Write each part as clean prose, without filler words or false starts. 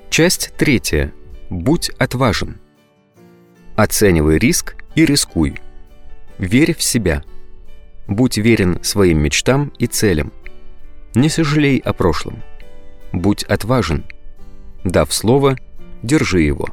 Часть 3. Будь отважен. Оценивай риск и рискуй. Верь в себя. Будь верен своим мечтам и целям. Не сожалей о прошлом. Будь отважен. Дав слово, держи его.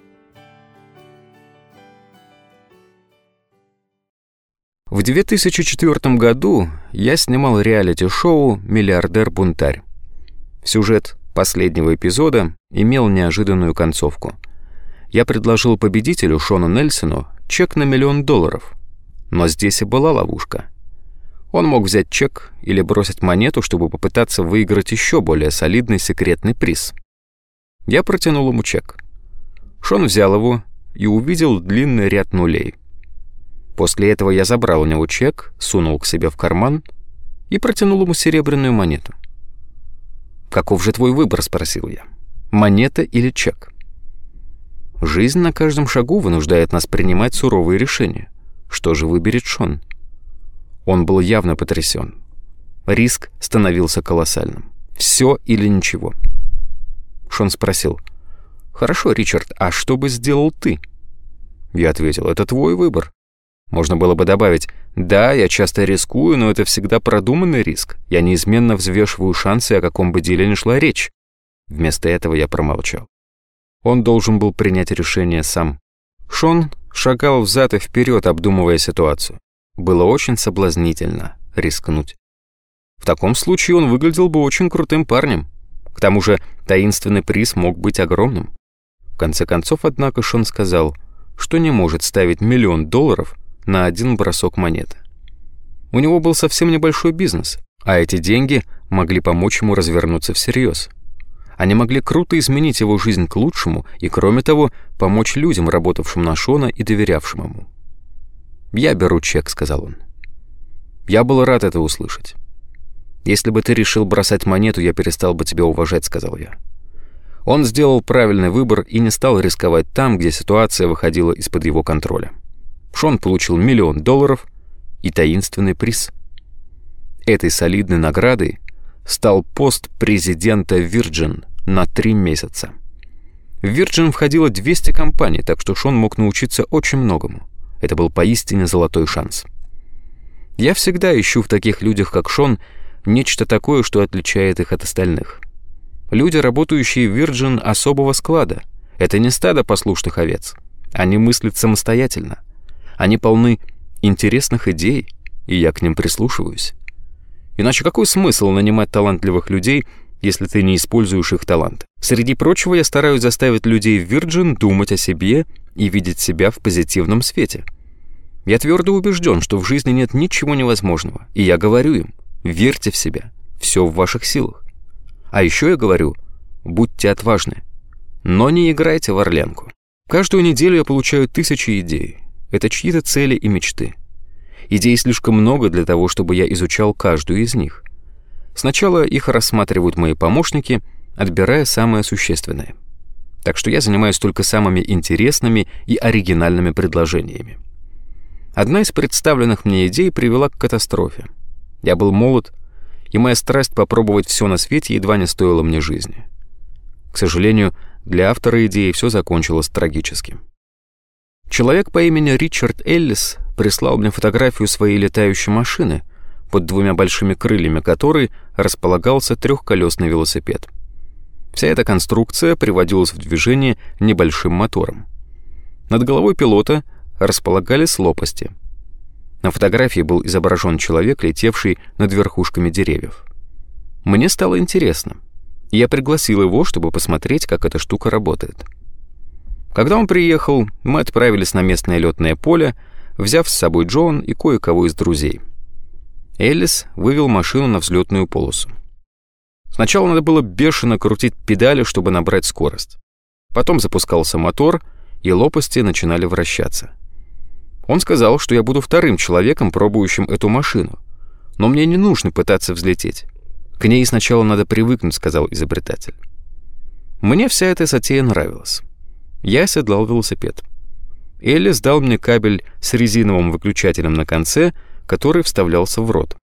В 2004 году я снимал реалити-шоу «Миллиардер-бунтарь». Сюжет последнего эпизода имел неожиданную концовку. Я предложил победителю Шону Нельсону чек на $1 миллион. Но здесь и была ловушка. Он мог взять чек или бросить монету, чтобы попытаться выиграть еще более солидный секретный приз. Я протянул ему чек. Шон взял его и увидел длинный ряд нулей. После этого я забрал у него чек, сунул к себе в карман и протянул ему серебряную монету. «Каков же твой выбор?» — спросил я. «Монета или чек?» Жизнь на каждом шагу вынуждает нас принимать суровые решения. Что же выберет Шон? Он был явно потрясен. Риск становился колоссальным. Все или ничего. Шон спросил: «Хорошо, Ричард, а что бы сделал ты?» Я ответил: «Это твой выбор». Можно было бы добавить: «Да, я часто рискую, но это всегда продуманный риск. Я неизменно взвешиваю шансы, о каком бы деле ни шла речь». Вместо этого я промолчал. Он должен был принять решение сам. Шон шагал взад и вперед, обдумывая ситуацию. Было очень соблазнительно рискнуть. В таком случае он выглядел бы очень крутым парнем. К тому же таинственный приз мог быть огромным. В конце концов, однако, Шон сказал, что не может ставить $1 миллион на один бросок монеты. У него был совсем небольшой бизнес, а эти деньги могли помочь ему развернуться всерьез. Они могли круто изменить его жизнь к лучшему и, кроме того, помочь людям, работавшим на Шона и доверявшим ему. «Я беру чек», — сказал он. Я был рад это услышать. «Если бы ты решил бросать монету, я перестал бы тебя уважать», — сказал я. Он сделал правильный выбор и не стал рисковать там, где ситуация выходила из-под его контроля. Шон получил $1 миллион и таинственный приз. Этой солидной наградой стал пост президента Virgin на 3 месяца. В Virgin входило 200 компаний, так что Шон мог научиться очень многому. Это был поистине золотой шанс. Я всегда ищу в таких людях, как Шон, нечто такое, что отличает их от остальных. Люди, работающие в Virgin, особого склада. Это не стадо послушных овец. Они мыслят самостоятельно. Они полны интересных идей, и я к ним прислушиваюсь. Иначе какой смысл нанимать талантливых людей, если ты не используешь их талант? Среди прочего, я стараюсь заставить людей в Virgin думать о себе и видеть себя в позитивном свете. Я твердо убежден, что в жизни нет ничего невозможного, и я говорю им: верьте в себя, все в ваших силах. А еще я говорю: будьте отважны, но не играйте в орлянку. Каждую неделю я получаю 1000 идей. Это чьи-то цели и мечты. Идей слишком много для того, чтобы я изучал каждую из них. Сначала их рассматривают мои помощники, отбирая самое существенное. Так что я занимаюсь только самыми интересными и оригинальными предложениями. Одна из представленных мне идей привела к катастрофе. Я был молод, и моя страсть попробовать все на свете едва не стоила мне жизни. К сожалению, для автора идеи все закончилось трагически. Человек по имени Ричард Эллис прислал мне фотографию своей летающей машины, под 2 большими крыльями которой располагался 3-колесный велосипед. Вся эта конструкция приводилась в движение небольшим мотором. Над головой пилота располагались лопасти. На фотографии был изображен человек, летевший над верхушками деревьев. Мне стало интересно, и я пригласил его, чтобы посмотреть, как эта штука работает. Когда он приехал, мы отправились на местное летное поле, взяв с собой Джон и кое-кого из друзей. Эллис вывел машину на взлетную полосу. Сначала надо было бешено крутить педали, чтобы набрать скорость. Потом запускался мотор, и лопасти начинали вращаться. Он сказал, что я буду вторым человеком, пробующим эту машину. Но мне не нужно пытаться взлететь. К ней сначала надо привыкнуть, сказал изобретатель. Мне вся эта затея нравилась. Я оседлал велосипед. Эллис дал мне кабель с резиновым выключателем на конце, который вставлялся в рот.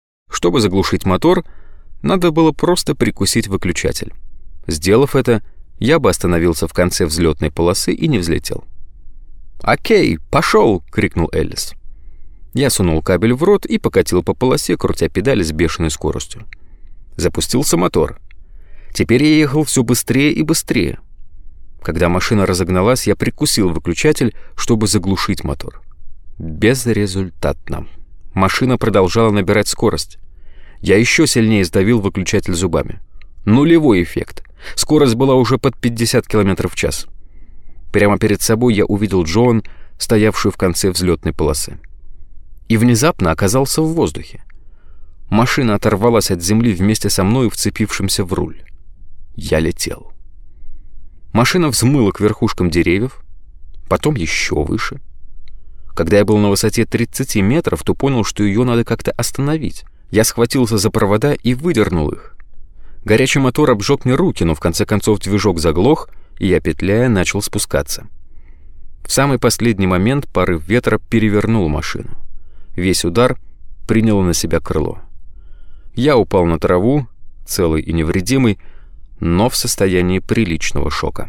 Чтобы заглушить мотор, надо было просто прикусить выключатель. Сделав это, я бы остановился в конце взлетной полосы и не взлетел. «Окей, пошел!» — крикнул Эллис. Я сунул кабель в рот и покатил по полосе, крутя педали с бешеной скоростью. Запустился мотор. Теперь я ехал все быстрее и быстрее. Когда машина разогналась, я прикусил выключатель, чтобы заглушить мотор. Безрезультатно. Машина продолжала набирать скорость. Я еще сильнее сдавил выключатель зубами. Нулевой эффект. Скорость была уже под 50 км в час. Прямо перед собой я увидел Джоан, стоявшую в конце взлетной полосы. И внезапно оказался в воздухе. Машина оторвалась от земли вместе со мной, вцепившимся в руль. Я летел. Машина взмыла к верхушкам деревьев, потом еще выше. Когда я был на высоте 30 метров, то понял, что ее надо как-то остановить. Я схватился за провода и выдернул их. Горячий мотор обжег мне руки, но в конце концов движок заглох, и я, петляя, начал спускаться. В самый последний момент порыв ветра перевернул машину. Весь удар принял на себя крыло. Я упал на траву, целый и невредимый, но в состоянии приличного шока.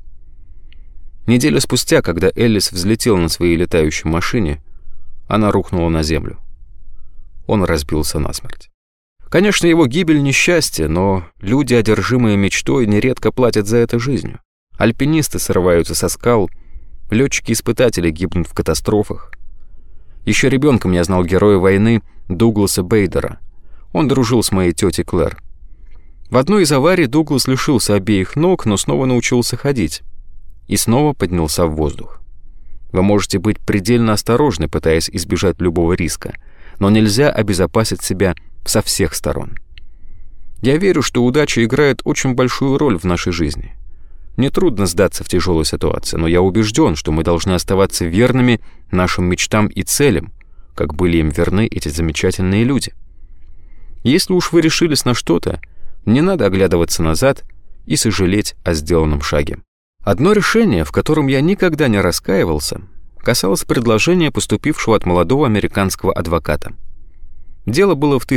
Неделю спустя, когда Эллис взлетел на своей летающей машине, она рухнула на землю. Он разбился насмерть. Конечно, его гибель — несчастье, но люди, одержимые мечтой, нередко платят за это жизнью. Альпинисты срываются со скал, летчики-испытатели гибнут в катастрофах. Еще ребенком я знал героя войны Дугласа Бейдера. Он дружил с моей тетей Клэр. В одной из аварий Дуглас лишился обеих ног, но снова научился ходить. И снова поднялся в воздух. Вы можете быть предельно осторожны, пытаясь избежать любого риска, но нельзя обезопасить себя со всех сторон. Я верю, что удача играет очень большую роль в нашей жизни. Нетрудно сдаться в тяжелой ситуации, но я убежден, что мы должны оставаться верными нашим мечтам и целям, как были им верны эти замечательные люди. Если уж вы решились на что-то, не надо оглядываться назад и сожалеть о сделанном шаге. Одно решение, в котором я никогда не раскаивался, касалось предложения, поступившего от молодого американского адвоката. Дело было в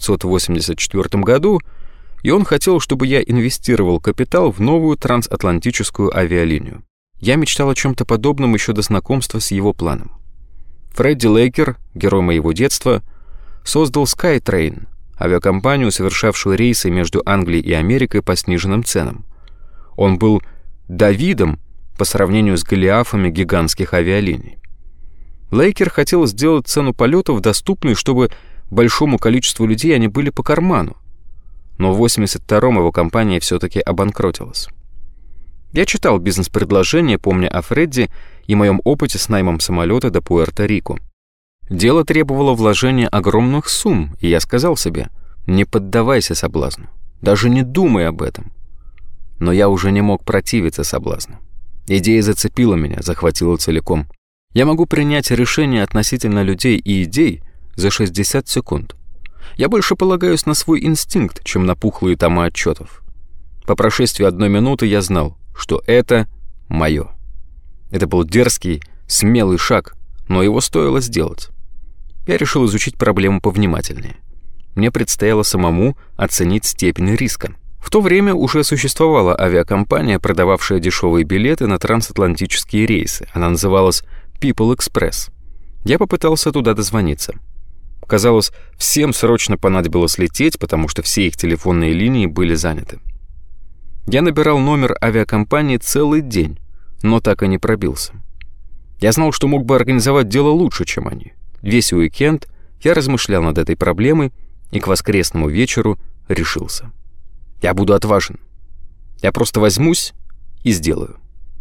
1984 году, и он хотел, чтобы я инвестировал капитал в новую трансатлантическую авиалинию. Я мечтал о чем-то подобном еще до знакомства с его планом. Фредди Лейкер, герой моего детства, создал SkyTrain, авиакомпанию, совершавшую рейсы между Англией и Америкой по сниженным ценам. Он был Давидом по сравнению с Голиафами гигантских авиалиний. Лейкер хотел сделать цену полетов доступной, чтобы большому количеству людей они были по карману. Но в 1982-м его компания все-таки обанкротилась. Я читал бизнес-предложение, помня о Фредди и моем опыте с наймом самолета до Пуэрто-Рико. Дело требовало вложения огромных сумм, и я сказал себе: не поддавайся соблазну, даже не думай об этом. Но я уже не мог противиться соблазну. Идея зацепила меня, захватила целиком. Я могу принять решение относительно людей и идей за 60 секунд. Я больше полагаюсь на свой инстинкт, чем на пухлые тома отчетов. По прошествии 1 минуты я знал, что это мое. Это был дерзкий, смелый шаг, но его стоило сделать. Я решил изучить проблему повнимательнее. Мне предстояло самому оценить степень риска. В то время уже существовала авиакомпания, продававшая дешевые билеты на трансатлантические рейсы. Она называлась People Express. Я попытался туда дозвониться. Казалось, всем срочно понадобилось лететь, потому что все их телефонные линии были заняты. Я набирал номер авиакомпании целый день, но так и не пробился. Я знал, что мог бы организовать дело лучше, чем они. Весь уикенд я размышлял над этой проблемой и к воскресному вечеру решился. Я буду отважен. Я просто возьмусь и сделаю.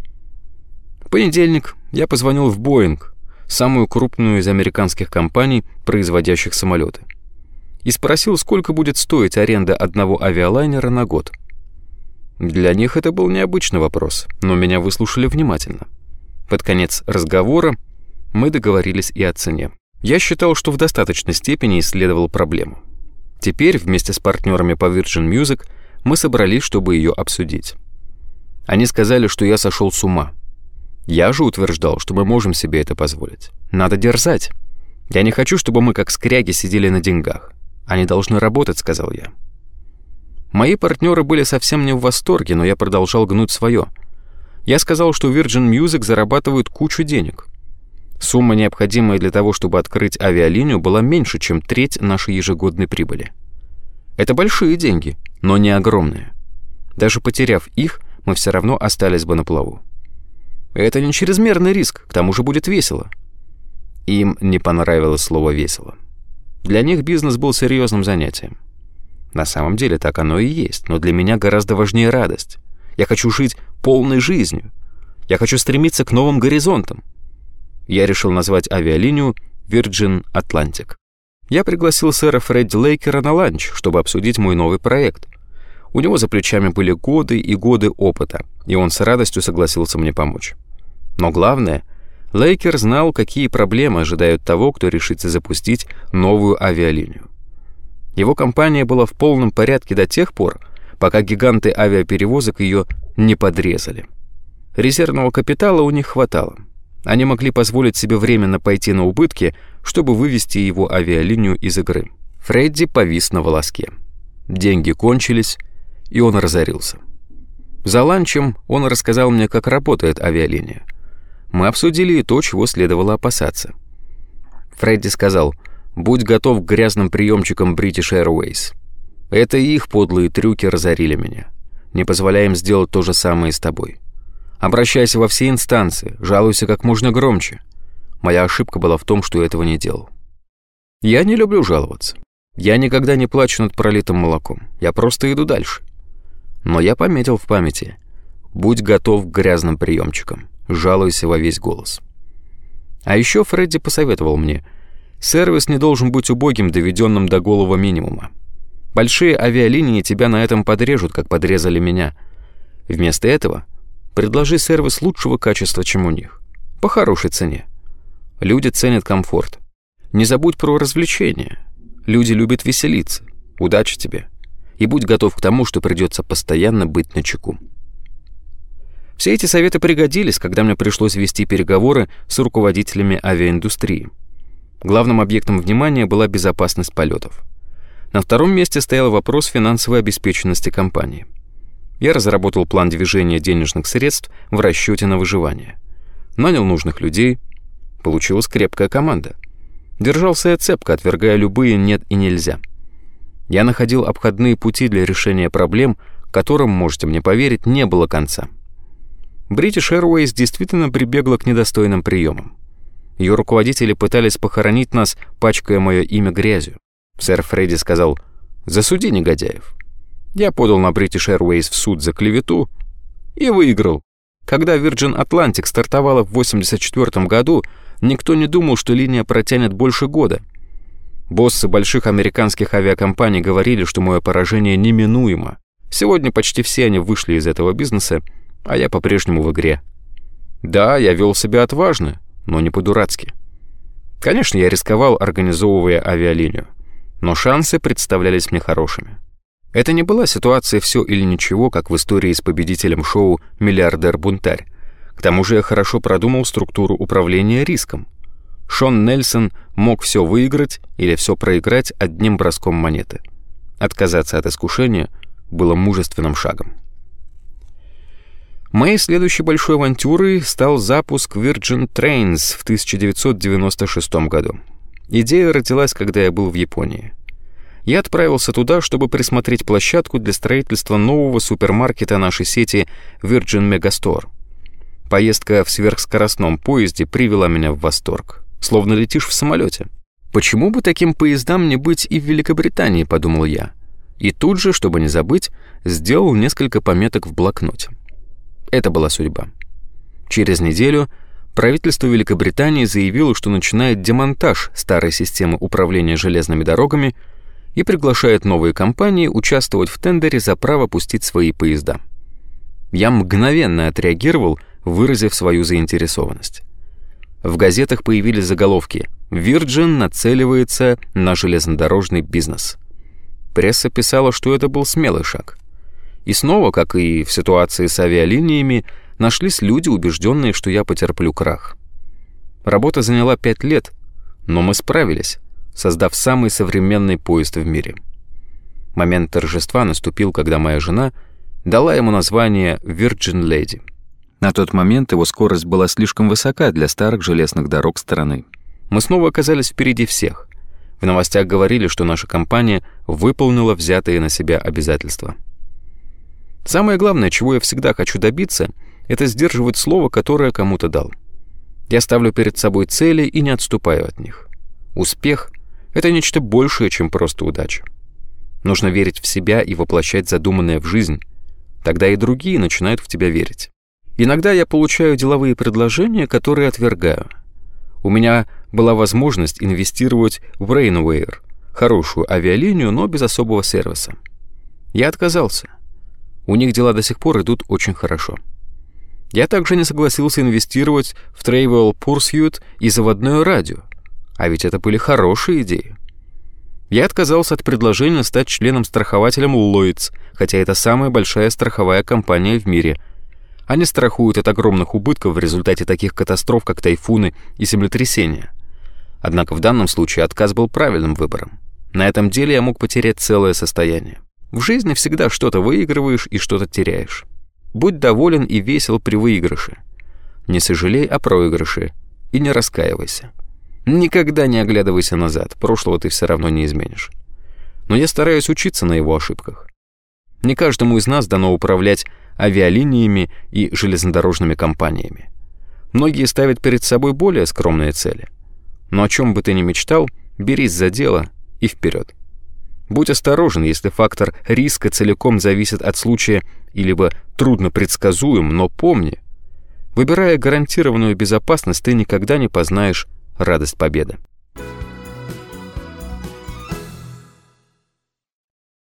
В понедельник я позвонил в Боинг, самую крупную из американских компаний, производящих самолеты, и спросил, сколько будет стоить аренда одного авиалайнера на год. Для них это был необычный вопрос, но меня выслушали внимательно. Под конец разговора мы договорились и о цене. Я считал, что в достаточной степени исследовал проблему. Теперь вместе с партнерами по Virgin Music мы собрались, чтобы ее обсудить. Они сказали, что я сошел с ума. Я же утверждал, что мы можем себе это позволить. Надо дерзать. Я не хочу, чтобы мы как скряги сидели на деньгах. Они должны работать, сказал я. Мои партнеры были совсем не в восторге, но я продолжал гнуть свое. Я сказал, что Virgin Music зарабатывает кучу денег. Сумма, необходимая для того, чтобы открыть авиалинию, была меньше, чем треть нашей ежегодной прибыли. Это большие деньги, но не огромные. Даже потеряв их, мы все равно остались бы на плаву. Это не чрезмерный риск, к тому же будет весело. Им не понравилось слово «весело». Для них бизнес был серьезным занятием. На самом деле так оно и есть, но для меня гораздо важнее радость. Я хочу жить полной жизнью. Я хочу стремиться к новым горизонтам. Я решил назвать авиалинию Virgin Atlantic. Я пригласил сэра Фредди Лейкера на ланч, чтобы обсудить мой новый проект. У него за плечами были годы и годы опыта, и он с радостью согласился мне помочь. Но главное, Лейкер знал, какие проблемы ожидают того, кто решится запустить новую авиалинию. Его компания была в полном порядке до тех пор, пока гиганты авиаперевозок ее не подрезали. Резервного капитала у них хватало. Они могли позволить себе временно пойти на убытки, чтобы вывести его авиалинию из игры. Фредди повис на волоске. Деньги кончились, и он разорился. За ланчем он рассказал мне, как работает авиалиния. Мы обсудили и то, чего следовало опасаться. Фредди сказал: «Будь готов к грязным приемчикам British Airways. Это их подлые трюки разорили меня. Не позволяй им сделать то же самое и с тобой. Обращайся во все инстанции, жалуйся как можно громче». Моя ошибка была в том, что я этого не делал. Я не люблю жаловаться. Я никогда не плачу над пролитым молоком. Я просто иду дальше. Но я пометил в памяти: будь готов к грязным приемчикам, жалуйся во весь голос. А еще Фредди посоветовал мне: сервис не должен быть убогим, доведенным до голого минимума. Большие авиалинии тебя на этом подрежут, как подрезали меня. Вместо этого предложи сервис лучшего качества, чем у них, по хорошей цене. Люди ценят комфорт. Не забудь про развлечения. Люди любят веселиться. Удачи тебе. И будь готов к тому, что придется постоянно быть начеку. Все эти советы пригодились, когда мне пришлось вести переговоры с руководителями авиаиндустрии. Главным объектом внимания была безопасность полетов. На втором месте стоял вопрос финансовой обеспеченности компании. Я разработал план движения денежных средств в расчете на выживание. Нанял нужных людей. Получилась крепкая команда. Держался я цепко, отвергая любые «нет» и «нельзя». Я находил обходные пути для решения проблем, которым, можете мне поверить, не было конца. British Airways действительно прибегла к недостойным приемам. Ее руководители пытались похоронить нас, пачкая мое имя грязью. Сэр Фредди сказал: «Засуди негодяев». Я подал на British Airways в суд за клевету и выиграл. Когда Virgin Atlantic стартовала в 1984 году, никто не думал, что линия протянет больше года. Боссы больших американских авиакомпаний говорили, что мое поражение неминуемо. Сегодня почти все они вышли из этого бизнеса, а я по-прежнему в игре. Да, я вел себя отважно, но не по-дурацки. Конечно, я рисковал, организовывая авиалинию, но шансы представлялись мне хорошими. Это не была ситуация «все или ничего», как в истории с победителем шоу «Миллиардер-бунтарь». К тому же я хорошо продумал структуру управления риском. Шон Нельсон мог все выиграть или все проиграть одним броском монеты. Отказаться от искушения было мужественным шагом. Моей следующей большой авантюрой стал запуск Virgin Trains в 1996 году. Идея родилась, когда я был в Японии. Я отправился туда, чтобы присмотреть площадку для строительства нового супермаркета нашей сети Virgin Megastore. Поездка в сверхскоростном поезде привела меня в восторг. Словно летишь в самолете. Почему бы таким поездам не быть и в Великобритании, подумал я. И тут же, чтобы не забыть, сделал несколько пометок в блокноте. Это была судьба. Через неделю правительство Великобритании заявило, что начинает демонтаж старой системы управления железными дорогами и приглашает новые компании участвовать в тендере за право пустить свои поезда. Я мгновенно отреагировал, выразив свою заинтересованность. В газетах появились заголовки: «Virgin нацеливается на железнодорожный бизнес». Пресса писала, что это был смелый шаг. И снова, как и в ситуации с авиалиниями, нашлись люди, убежденные, что я потерплю крах. Работа заняла 5 лет, но мы справились, создав самый современный поезд в мире. Момент торжества наступил, когда моя жена дала ему название Virgin Lady. На тот момент его скорость была слишком высока для старых железных дорог страны. Мы снова оказались впереди всех. В новостях говорили, что наша компания выполнила взятые на себя обязательства. Самое главное, чего я всегда хочу добиться, это сдерживать слово, которое кому-то дал. Я ставлю перед собой цели и не отступаю от них. Успех — это нечто большее, чем просто удача. Нужно верить в себя и воплощать задуманное в жизнь. Тогда и другие начинают в тебя верить. Иногда я получаю деловые предложения, которые отвергаю. У меня была возможность инвестировать в Rainwear, хорошую авиалинию, но без особого сервиса. Я отказался. У них дела до сих пор идут очень хорошо. Я также не согласился инвестировать в Travel Pursuit и заводное радио, а ведь это были хорошие идеи. Я отказался от предложения стать членом-страхователем Lloyd's, хотя это самая большая страховая компания в мире. Они страхуют от огромных убытков в результате таких катастроф, как тайфуны и землетрясения. Однако в данном случае отказ был правильным выбором. На этом деле я мог потерять целое состояние. В жизни всегда что-то выигрываешь и что-то теряешь. Будь доволен и весел при выигрыше. Не сожалей о проигрыше и не раскаивайся. Никогда не оглядывайся назад, прошлого ты все равно не изменишь. Но я стараюсь учиться на его ошибках. Не каждому из нас дано управлять авиалиниями и железнодорожными компаниями. Многие ставят перед собой более скромные цели. Но о чем бы ты ни мечтал, берись за дело и вперед. Будь осторожен, если фактор риска целиком зависит от случая и либо трудно предсказуем, но помни, выбирая гарантированную безопасность, ты никогда не познаешь радость победы.